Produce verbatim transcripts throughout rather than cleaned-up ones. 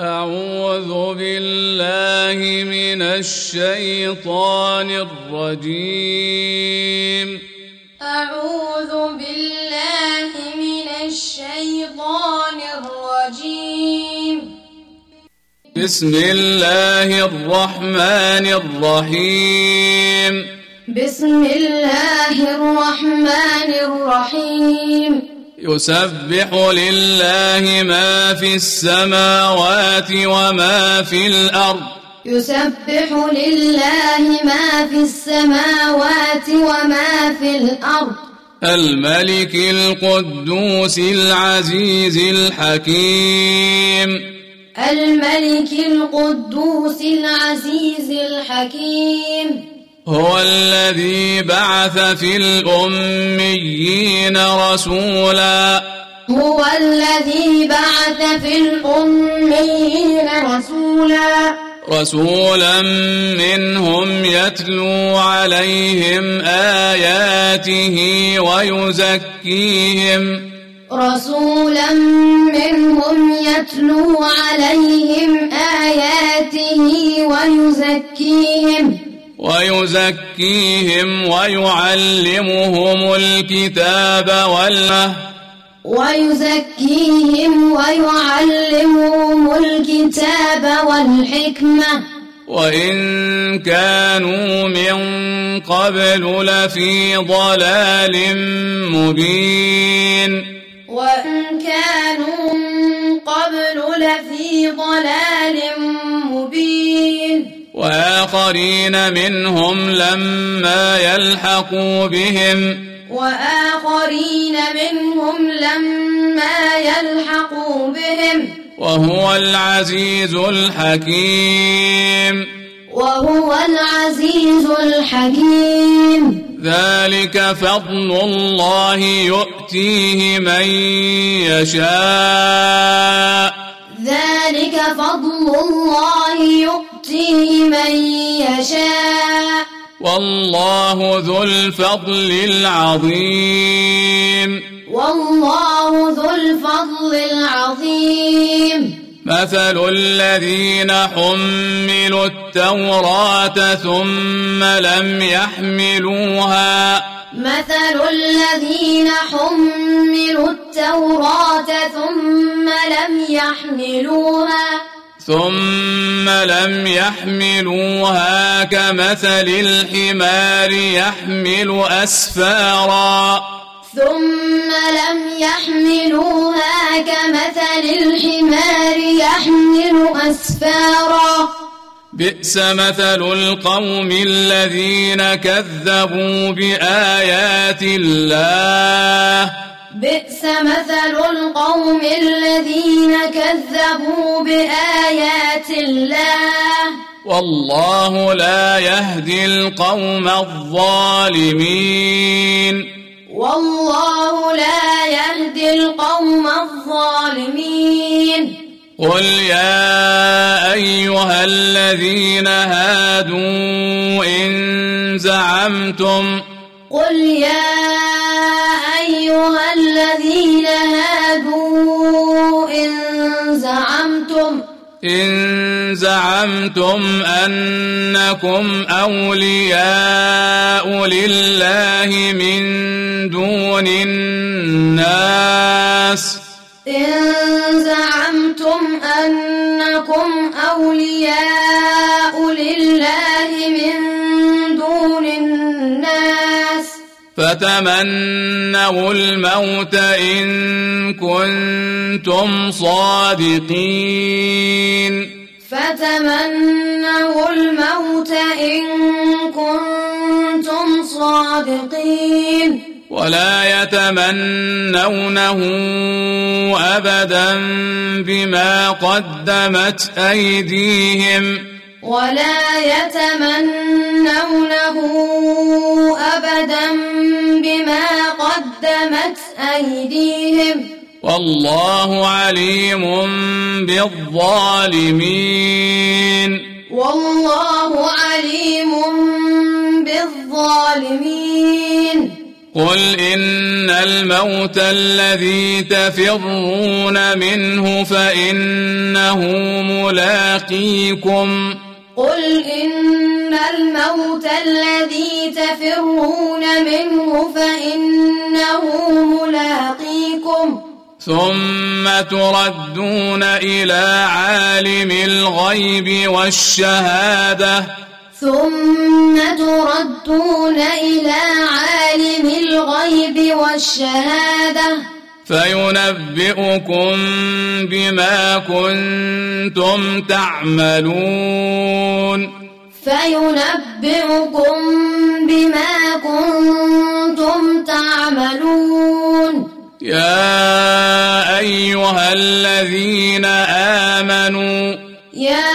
أعوذ بالله من الشيطان الرجيم أعوذ بالله من الشيطان الرجيم بسم الله الرحمن الرحيم بسم الله الرحمن الرحيم يسبح لله ما في السماوات وما في الأرض يسبح لله ما في السماوات وما في الأرض الملك القدوس العزيز الحكيم الملك القدوس العزيز الحكيم هو الذي بعث في الأميين رسولا هو الذي بعث في الأميين رسولا رسولا منهم يتلو عليهم آياته ويزكيهم رسولا منهم يتلو عليهم آياته ويزكيهم ويزكيهم ويعلمهم الكتاب والحكمة ويزكيهم ويعلمهم الكتاب والحكمة وإن كانوا من قبل لفي ضلال مبين وإن كانوا من قبل لفي ضلال مبين وآخرين منهم لما يلحقوا بهم وآخرين منهم لما يلحقوا بهم وهو العزيز الحكيم وهو العزيز الحكيم ذلك فضل الله يؤتيه من يشاء ذلك فضل الله يؤتيه من يشاء والله ذو الفضل العظيم والله ذو الفضل العظيم مثل الذين حملوا التوراة ثم لم يحملوها مثل الذين حملوا التوراة ثم لم يحملوها ثم لم يحملوها كمثل الحمار يحمل أسفارا ثم لم يحملوها كمثل الحمار يحمل أسفارا بئس مثل القوم الذين كذبوا بآيات الله بئس مثل القوم الذين كذبوا بآيات الله والله لا يهدي القوم الظالمين والله لا يهدي القوم الظالمين قل يا أيها الذين هادوا إن زعمتم قل يا أيها الذين هادوا إن زعمتم إن زعمتم أنكم أولياء لله من دون الناس إن زعمتم أنكم أولياء لله من دون الناس فتمنوا الموت إن كنتم صادقين فتمنوا الموت إن كنتم صادقين ولا يتمنونه أبدا بما قدمت أيديهم ولا يتمنونه أبدا بما قدمت أيديهم والله عليم بالظالمين والله عليم بالظالمين قل إن الموت الذي تفرون منه فإنه ملاقيكم قل إن الموت الذي تفرون منه فإنه ملاقيكم ثم تردون إلى عالم الغيب والشهادة ثم تردون إلى عالم الغيب والشهادة فينبئكم بما كنتم تعملون فينبئكم بما كنتم تعملون يا أيها الذين آمنوا يا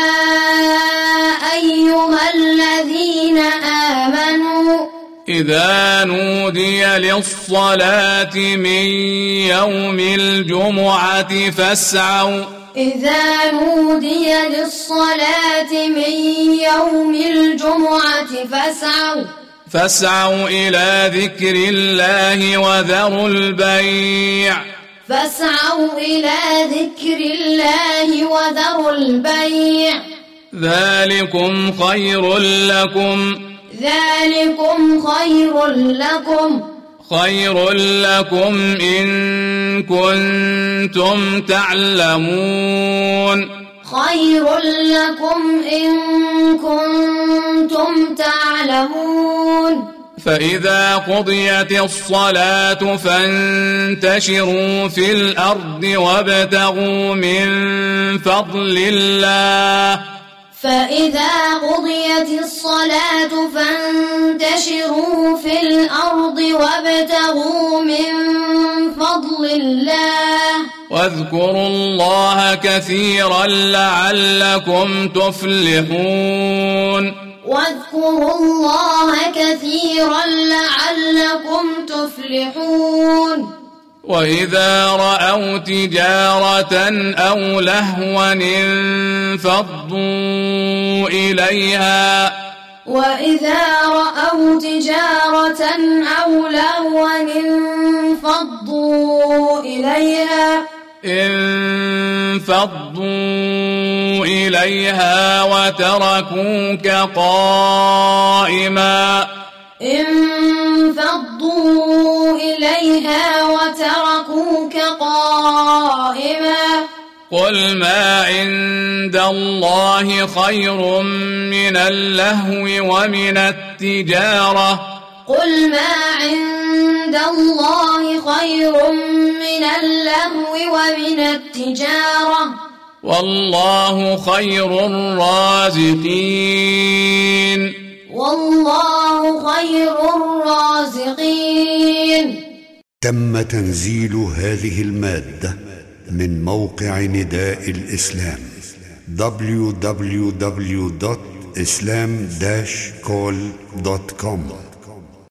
أيها الذين آمنوا إذا نودي للصلاة من يوم الجمعة فاسعوا إذا نودي للصلاة من يوم الجمعة فاسعوا فاسعوا إلى ذكر الله وذروا البيع فاسعوا إلى ذكر الله وذروا البيع ذلكم خير لكم ذلكم خير لكم خير لكم إن كنتم تعلمون خير لكم إن كنتم تعلمون فإذا قضيت الصلاة فانتشروا في الأرض وابتغوا من فضل الله فإذا قضيت الصلاة فانتشروا في الأرض وابتغوا من فضل الله واذكروا الله كثيرا لعلكم تفلحون واذكروا الله كثيرا لعلكم تفلحون وإذا رأوا تجارة أو لهوا انفضوا إليها وإذا رأوا تجارة أو لهوا انفضوا إليها انفضوا إليها وتركوك قائما انفضوا إليها وتركوك قائما قل ما عند الله خير من اللهو ومن التجارة قل ما عند الله خير من اللهو ومن التجارة والله خير الرازقين والله خير الرازقين. تم تنزيل هذه المادة من موقع نداء الإسلام دبليو دبليو دبليو دوت إسلام داش كول دوت كوم.